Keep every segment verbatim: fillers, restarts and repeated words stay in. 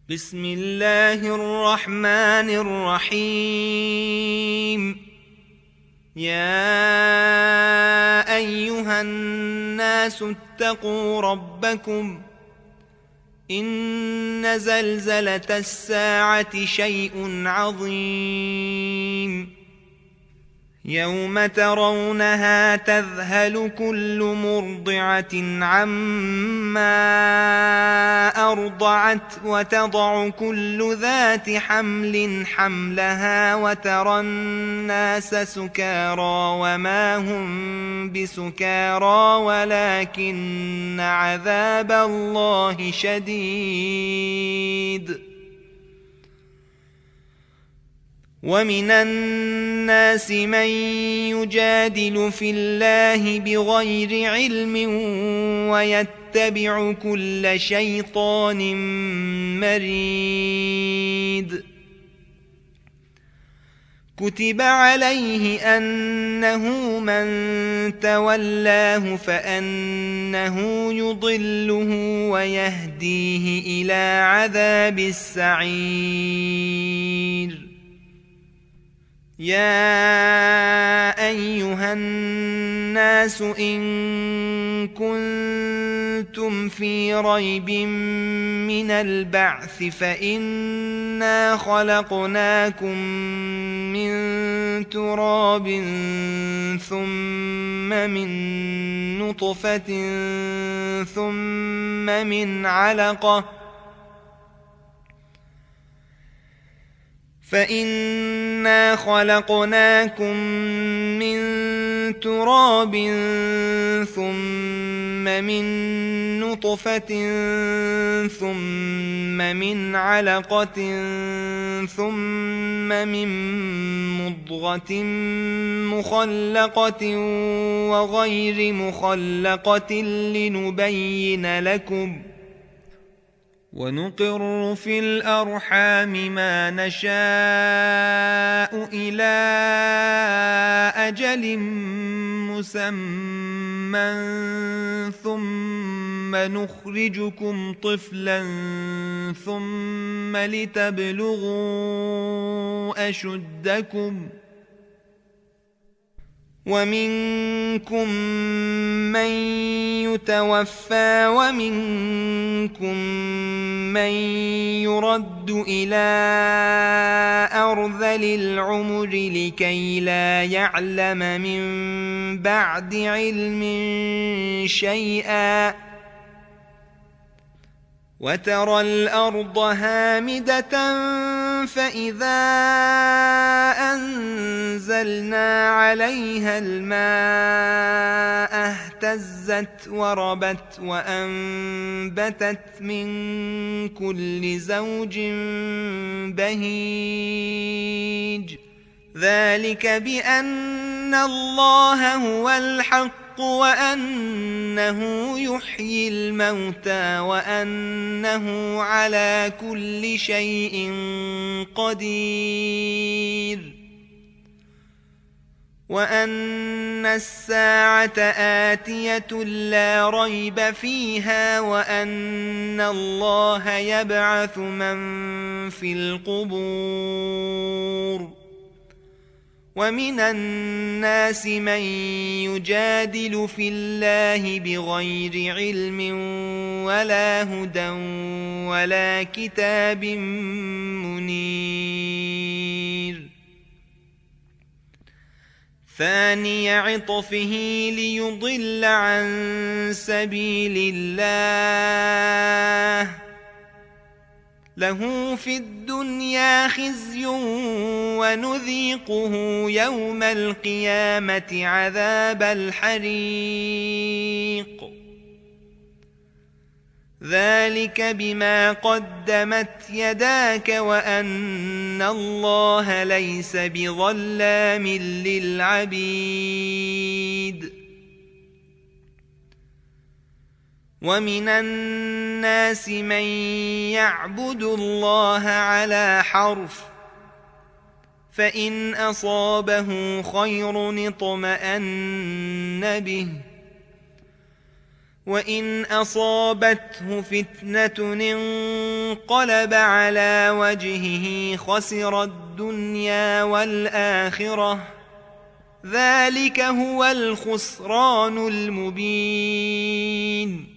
بسم الله الرحمن الرحيم. يا أيها الناس اتقوا ربكم، إن زلزلة الساعة شيء عظيم، يوم ترونها تذهل كل مرضعة عما أرضعت وتضع كل ذات حمل حملها وترى الناس سكارى وما هم بسكارى ولكن عذاب الله شديد. ومن الناس من يجادل في الله بغير علم ويتبع كل شيطان مريد. كتب عليه أنه من تولاه فأنه يضله ويهديه إلى عذاب السعير. يا أيها الناس إن كنتم في ريب من البعث فإنا خلقناكم من تراب ثم من نطفة ثم من علقة فإنا خلقناكم من تراب ثم من نطفة ثم من علقة ثم من مضغة مخلقة وغير مخلقة لنبين لكم، ونقر في الأرحام ما نشاء إلى أجل مسمى ثم نخرجكم طفلا ثم لتبلغوا أشدكم، ومنكم من يتوفى ومنكم من يرد إلى أرذل العمر لكي لا يعلم من بعد علم شيئا. وترى الأرض هامدة فإذا أنزلنا عليها الماء اهتزت وربت وأنبتت من كل زوج بهيج. ذلك بأن الله هو الحق وأنه يحيي الموتى وأنه على كل شيء قدير، وأن الساعة آتية لا ريب فيها وأن الله يبعث من في القبور. ومن الناس من يجادل في الله بغير علم ولا هدى ولا كتاب منير. ثاني عطفه ليضل عن سبيل الله، له في الدنيا خزي ونذيقه يوم القيامة عذاب الحريق. ذلك بما قدمت يداك وأن الله ليس بظلام للعبيد. ومن الناس من يعبد الله على حرف، فإن أصابه خير اطمأن به وإن أصابته فتنة انقلب على وجهه خسر الدنيا والآخرة ذلك هو الخسران المبين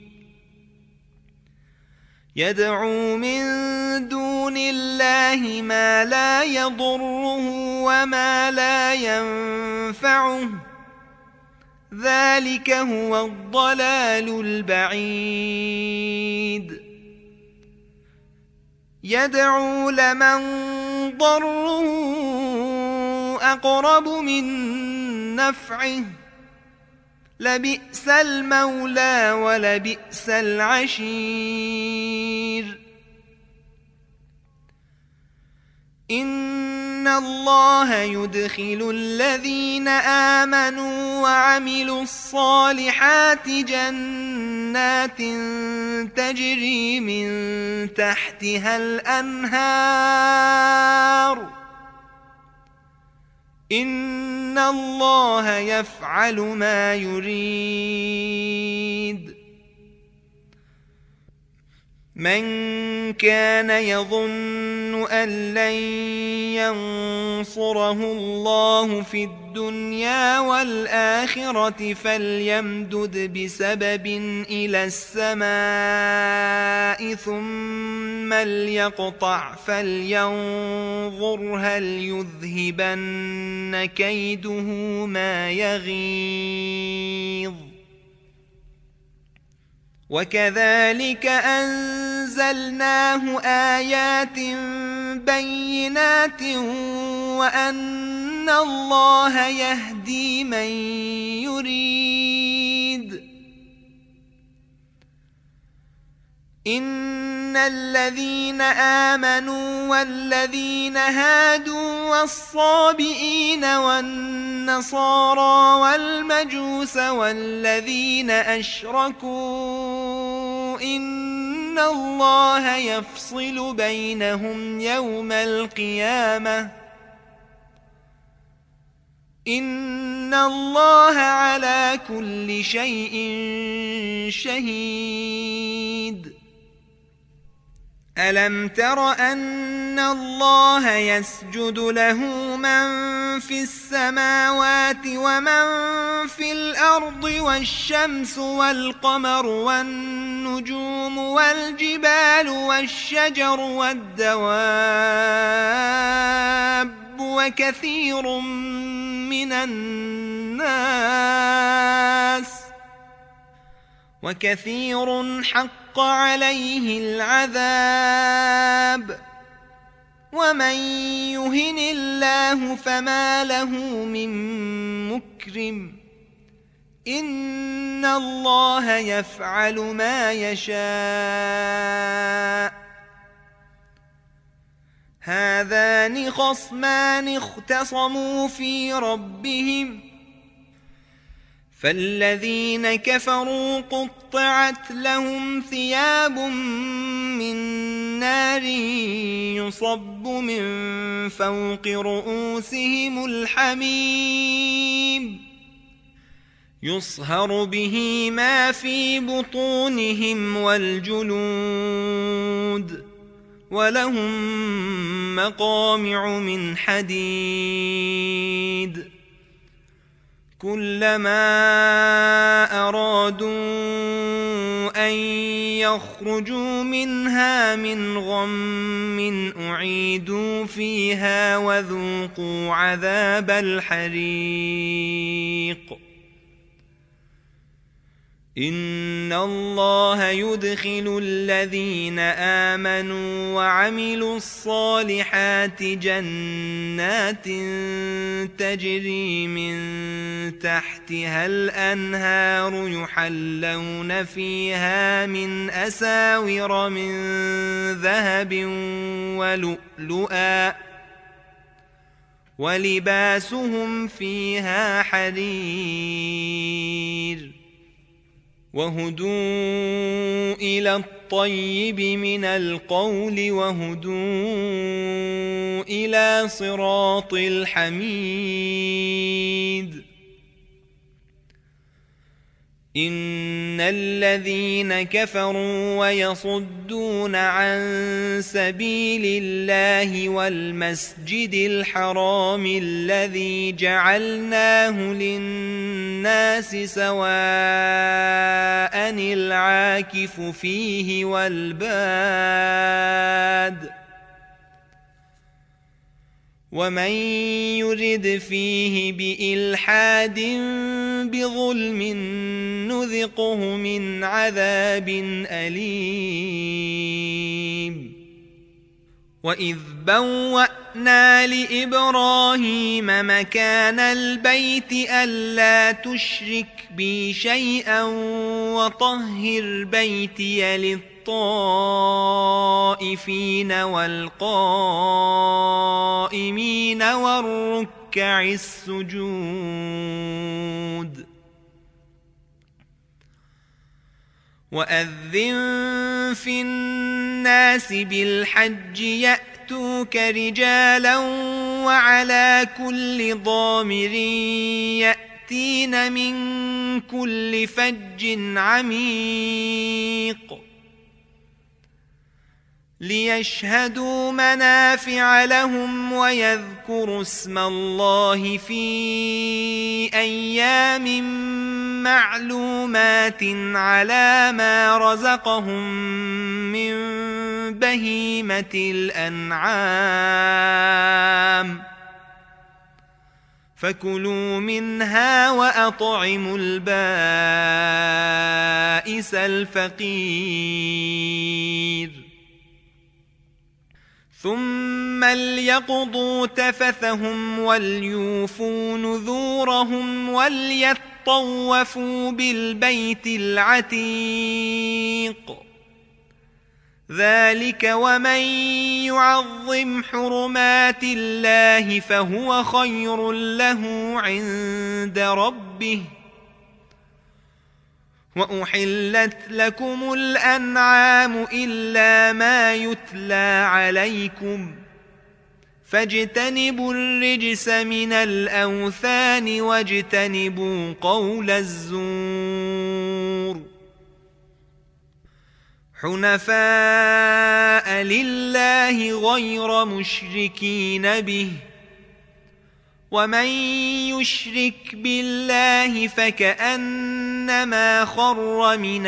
يدعو من دون الله ما لا يضره وما لا ينفعه ذلك هو الضلال البعيد يدعو لمن ضره أقرب من نفعه لبئس المولى ولبئس العشير إن الله يدخل الذين آمنوا وعملوا الصالحات جنات تجري من تحتها الأنهار إن الله يفعل ما يريد من كان يظن أن لن ينصره الله في الدنيا والآخرة فليمدد بسبب إلى السماء ثم ليقطع فلينظر هل يذهبن كيده ما يغيظ وكذلك أنزلناه آيات بينات وأن الله يهدي من يريد إن الذين آمنوا والذين هادوا والصابئين والنصارى والمجوس والذين أشركوا إن الله يفصل بينهم يوم القيامة إن الله على كل شيء شهيد ألم تر أن الله يسجد له من في السماوات ومن في الأرض والشمس والقمر والنجوم والجبال والشجر والدواب وكثير من الناس وكثير حق عليه العذاب ومن يهن الله فما له من مكرم إن الله يفعل ما يشاء هذان خصمان اختصموا في ربهم فالذين كفروا قطعت لهم ثياب من نار يصب من فوق رؤوسهم الحميم يصهر به ما في بطونهم والجلود ولهم مقامع من حديد كلما أرادوا أن يخرجوا منها من غم أعيدوا فيها وذوقوا عذاب الحريق إن الله يدخل الذين آمنوا وعملوا الصالحات جنات تجري من تحتها الأنهار يحلون فيها من أساور من ذهب ولؤلؤا ولباسهم فيها حرير وهدوا إلى الطيب من القول وهدوا إلى صراط الحميد إن الذين كفروا ويصدون عن سبيل الله والمسجد الحرام الذي جعلناه للناس سواء العاكف فيه والباد ومن يرد فيه بإلحاد بظلم نذقه من عذاب أليم وإذ بوأنا لإبراهيم مكان البيت ألا تشرك بي شيئا وطهر بيتي للطائفين والقائمين والركع السجود وأذن في الناس بالحج يأتوك رجالا وعلى كل ضامر يأتين من كل فج عميق ليشهدوا منافع لهم ويذكروا اسم الله في أيام معلومات على ما رزقهم من بهيمة الأنعام فكلوا منها وأطعموا البائس الفقير ثم ليقضوا تفثهم وليوفوا نذورهم وليطوفوا بالبيت العتيق ذلك ومن يعظم حرمات الله فهو خير له عند ربه وأحلت لكم الأنعام إلا ما يتلى عليكم فاجتنبوا الرجس من الأوثان واجتنبوا قول الزور حنفاء لله غير مشركين به ومن يشرك بالله فكأنما خر من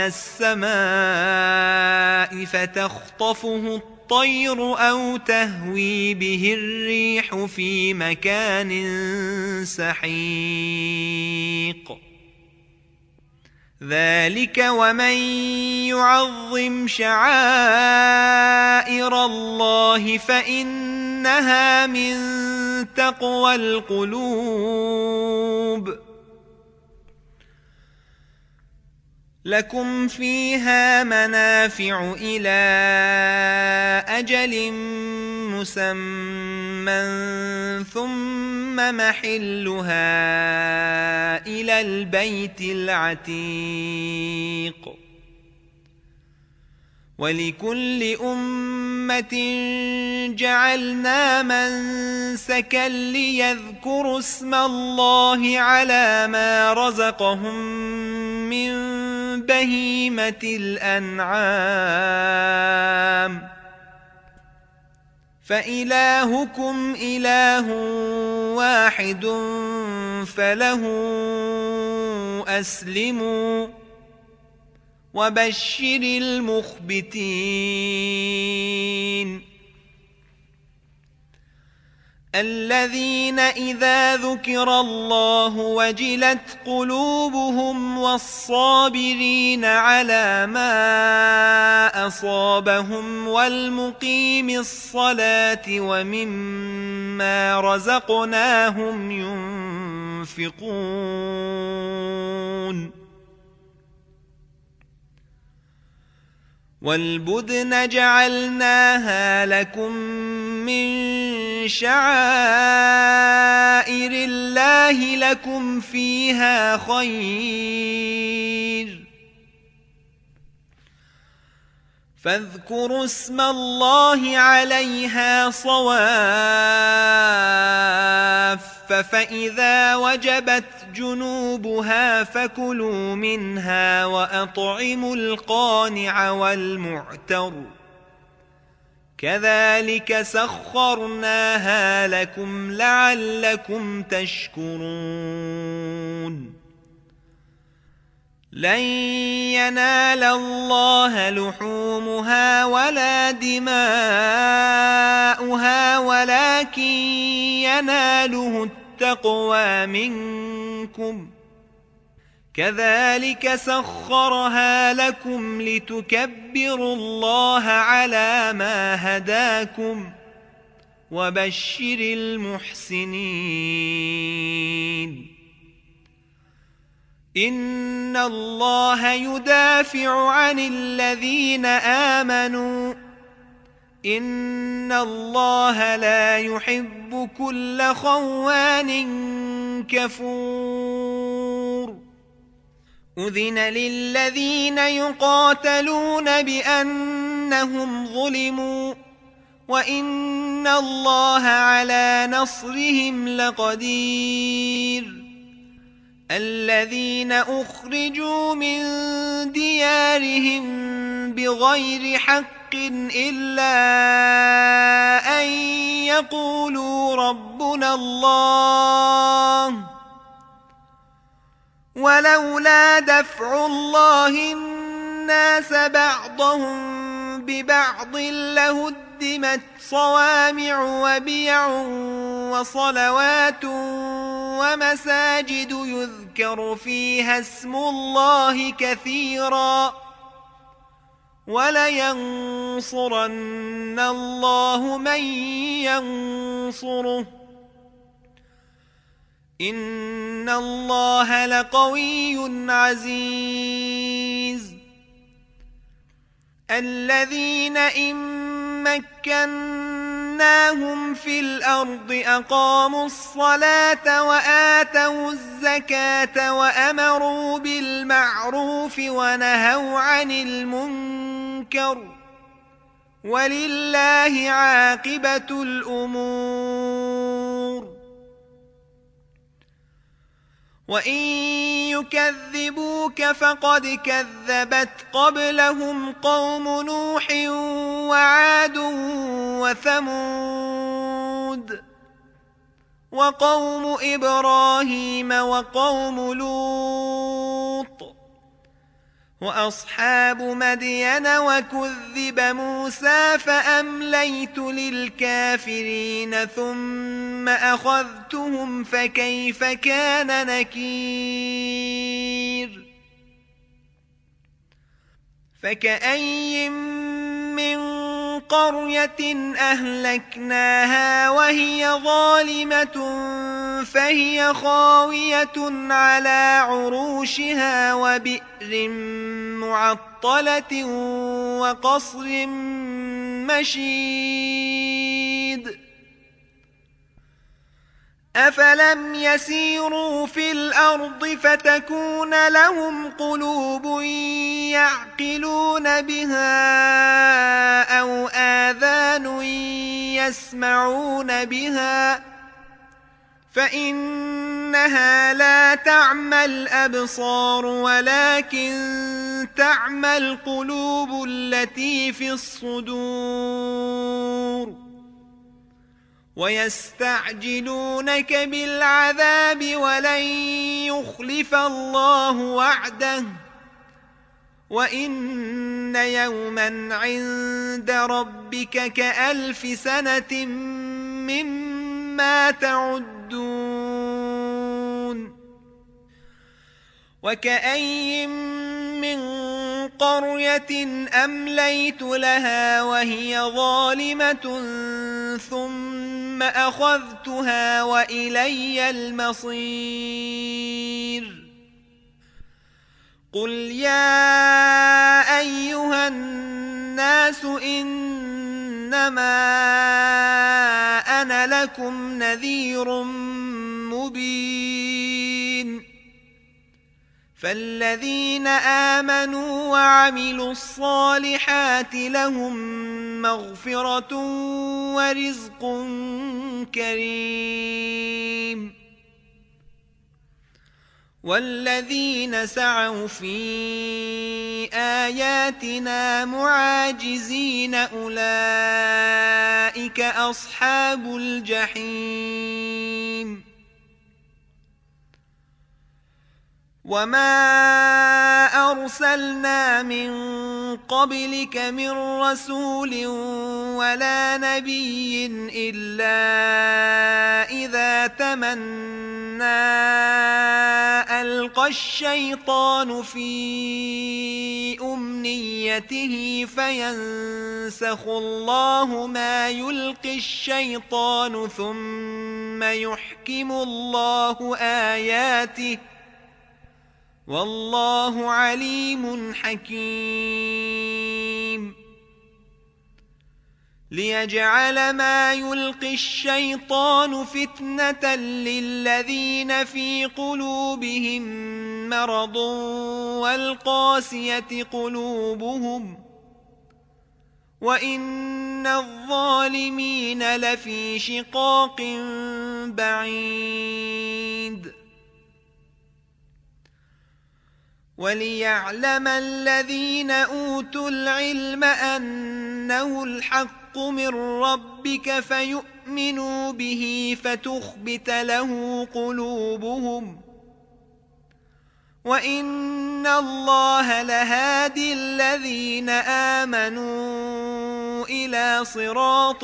السماء فتخطفه الطير أو تهوي به الريح في مكان سحيق ذلك ومن يعظم شعائر الله فإنها من تقوى القلوب لكم فيها منافع إلى أجل مسمى ثم محلها إلى البيت العتيق ولكل أمة جعلنا منسكا ليذكروا اسم الله على ما رزقهم من بهيمة الأنعام فإلهكم إله واحد فله أسلموا وبشر المخبتين الذين إذا ذكر الله وجلت قلوبهم والصابرين على ما أصابهم والمقيم الصلاة ومما رزقناهم ينفقون والبدن جعلناها لكم من شعائر الله لكم فيها خير فاذكروا اسم الله عليها صواف فإذا وجبت جنوبها فكلوا منها وأطعموا القانع والمعتر كذلك سخرناها لكم لعلكم تشكرون لن ينال الله لحومها ولا دماؤها ولكن يناله التقوى منكم كذلك سخرها لكم لتكبروا الله على ما هداكم وبشر المحسنين إن الله يدافع عن الذين آمنوا إن الله لا يحب كل خوان كفور أذن للذين يقاتلون بأنهم ظلموا وإن الله على نصرهم لقدير الذين أخرجوا من ديارهم بغير حق إلا أن يقولوا ربنا الله ولولا دفع الله الناس بعضهم ببعض لهدمت صوامع وبيع وصلوات ومساجد يذكر فيها اسم الله كثيرا ولينصرن الله من ينصره إن الله لقوي عزيز الذين إن مكناهم في الأرض أقاموا الصلاة وآتوا الزكاة وأمروا بالمعروف ونهوا عن المنكر ولله عاقبة الأمور وإن يكذبوك فقد كذبت قبلهم قوم نوح وعاد وثمود وقوم إبراهيم وقوم لوط وأصحاب مدين وكذب موسى فأمليت للكافرين ثم أخذتهم فكيف كان نكير فكأي من قرية أهلكناها وهي ظالمة فهي خاوية على عروشها وبئر معطلة وقصر مشيد أفلم يسيروا في الأرض فتكون لهم قلوب يعقلون بها أو آذان يسمعون بها فإنها لا تعمى الأبصار ولكن تعمى القلوب التي في الصدور ويستعجلونك بالعذاب ولن يخلف الله وعده وإن يوما عند ربك كألف سنة مما تعدون وكأي من قرية أمليت لها وهي ظالمة ثم أخذتها وإلي المصير قل يا أيها الناس إنما أنا لكم نذير مبين فالذين آمنوا وعملوا الصالحات لهم مغفرة ورزق كريم. والذين سعوا في آياتنا معاجزين أولئك أصحاب الجحيم. وما أرسلنا من قبلك من رسول ولا نبي إلا إذا تمنى ألقى الشيطان في أمنيته فينسخ الله ما يلقي الشيطان ثم يحكم الله آياته والله عليم حكيم. ليجعل ما يلقي الشيطان فتنة للذين في قلوبهم مرض والقاسية قلوبهم وإن الظالمين لفي شقاق بعيد. وليعلم الذين أوتوا العلم أنه الحق من ربك فيؤمنوا به فتخبت له قلوبهم وإن الله لهادي الذين آمنوا إلى صراط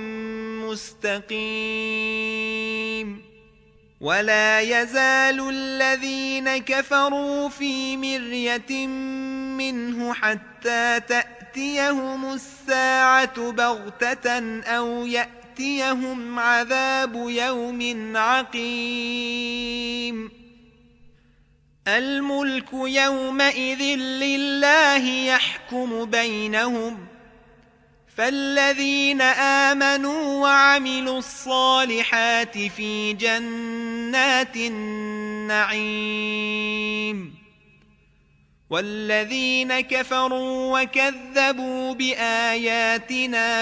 مستقيم. ولا يزال الذين كفروا في مرية منه حتى تأتيهم الساعة بغتة أو يأتيهم عذاب يوم عقيم. الملك يومئذ لله يحكم بينهم فالذين آمنوا وعملوا الصالحات في جنات النعيم والذين كفروا وكذبوا بآياتنا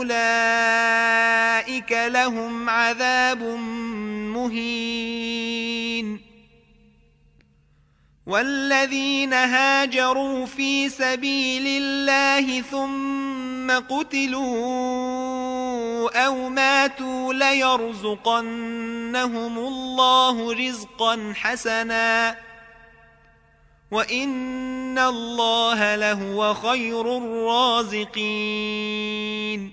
فأولئك لهم عذاب مهين. والذين هاجروا في سبيل الله ثم قتلوا أو ماتوا ليرزقنهم الله رزقا حسنا وإن الله لهو خير الرازقين.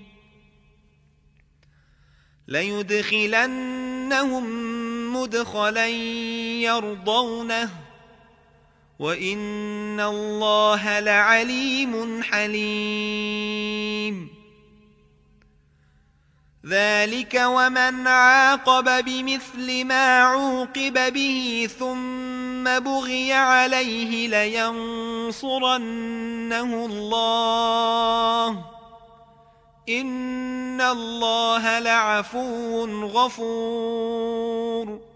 ليدخلنهم مدخلا يرضونه وإن الله لعليم حليم. ذلك ومن عاقب بمثل ما عوقب به ثم بغي عليه لينصرنه الله إن الله لعفو غفور.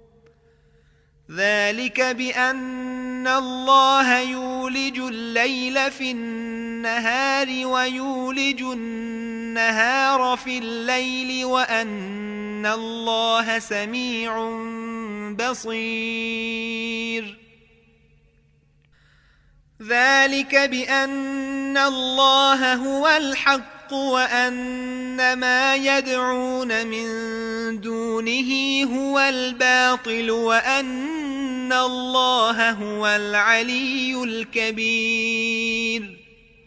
ذلك بأن الله يولج الليل في النهار ويولج النهار في الليل وأن الله سميع بصير. ذلك بأن الله هو الحق وأن ما يدعون من دونه هو الباطل وأن الله هو العلي الكبير.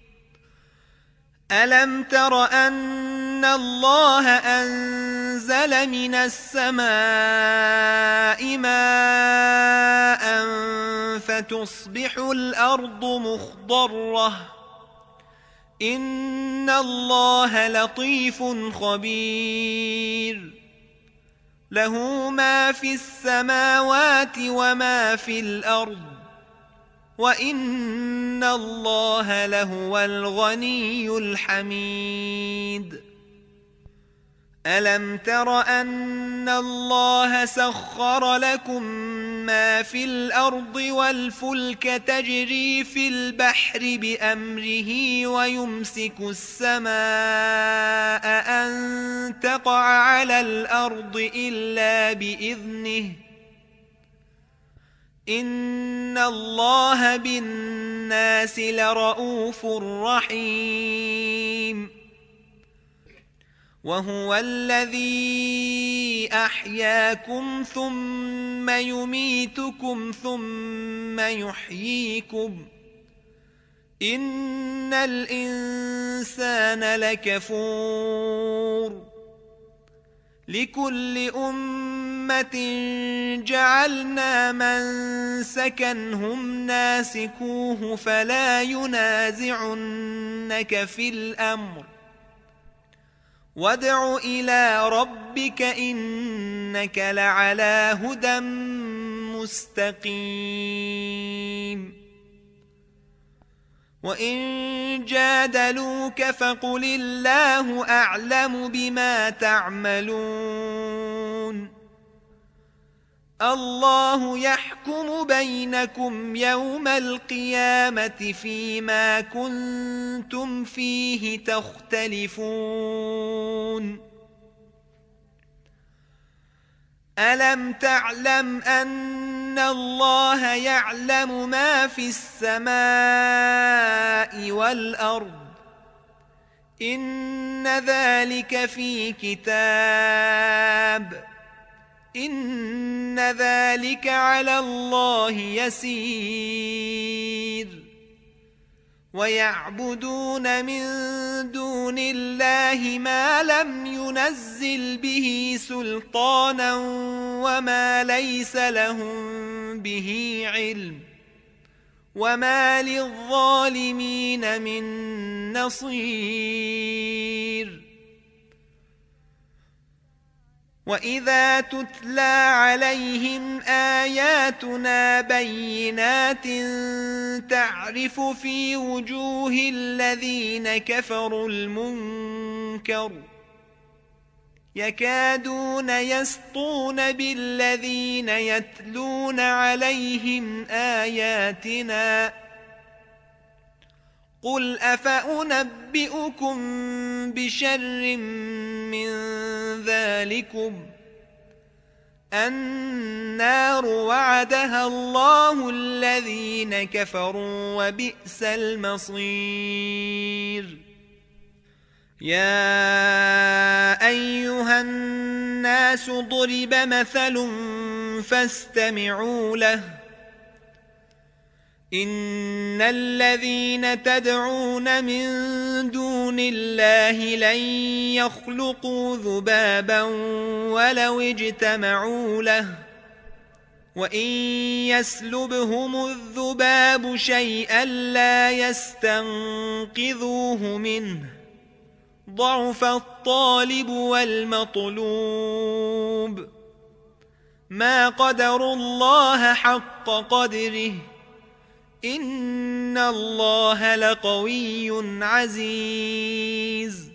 ألم تر أن الله أنزل من السماء ماء فتصبح الأرض مخضرة إن الله لطيف خبير. له ما في السماوات وما في الأرض وإن الله لهو الغني الحميد. ألم تر أن الله سخر لكم ما في الأرض والفلك تجري في البحر بأمره ويمسك السماء أن تقع على الأرض إلا بإذنه إن الله بالناس لرءوف رحيم وهو الذي أحياكم ثم يميتكم ثم يحييكم إن الإنسان لكفور لكل أمة جعلنا منسكا هم ناسكوه فلا ينازعنك في الأمر وادع إلى ربك إنك لعلى هدى مستقيم وإن جادلوك فقل الله أعلم بما تعملون الله يحكم بينكم يوم القيامة فيما كنتم فيه تختلفون ألم تعلم أن الله يعلم ما في السماء والأرض إن ذلك في كتاب إن ذلك على الله يسير ويعبدون من دون الله ما لم ينزل به سلطانا وما ليس لهم به علم وما للظالمين من نصير وإذا تتلى عليهم آياتنا بينات تعرف في وجوه الذين كفروا المنكر يكادون يسطون بالذين يتلون عليهم آياتنا قل أفأنبئكم بشر من ذلكم النار وعدها الله الذين كفروا وبئس المصير يا أيها الناس ضرب مثل فاستمعوا له إن الذين تدعون من دون الله لن يخلقوا ذبابا ولو اجتمعوا له وإن يسلبهم الذباب شيئا لا يستنقذوه منه ضعف الطالب والمطلوب ما قدروا الله حق قدره إن الله لقوي عزيز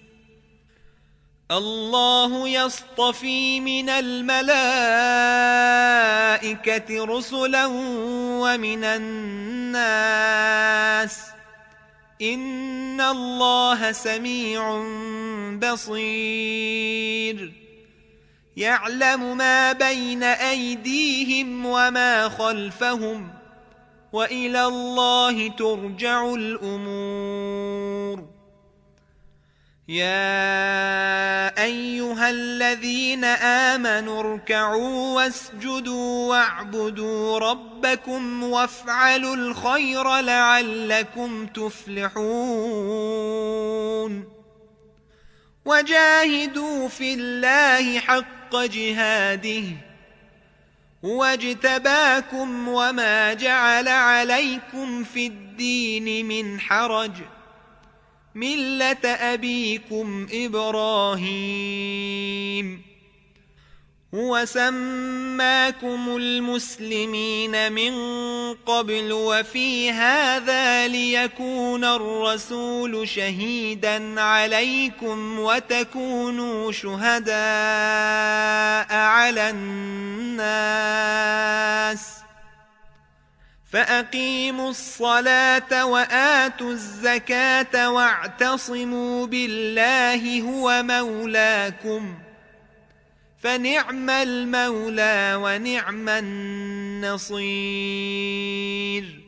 الله يصطفي من الملائكة رسلا ومن الناس إن الله سميع بصير يعلم ما بين أيديهم وما خلفهم وإلى الله ترجع الأمور يا أيها الذين آمنوا اركعوا واسجدوا واعبدوا ربكم وافعلوا الخير لعلكم تفلحون وجاهدوا في الله حق جهاده هو اجتباكم وما جعل عليكم في الدين من حرج ملة أبيكم إبراهيم هو سماكم المسلمين من قبل وفي هذا ليكون الرسول شهيدا عليكم وتكونوا شهداء على الناس فأقيموا الصلاة وآتوا الزكاة واعتصموا بالله هو مولاكم فنعم المولى ونعم النصير.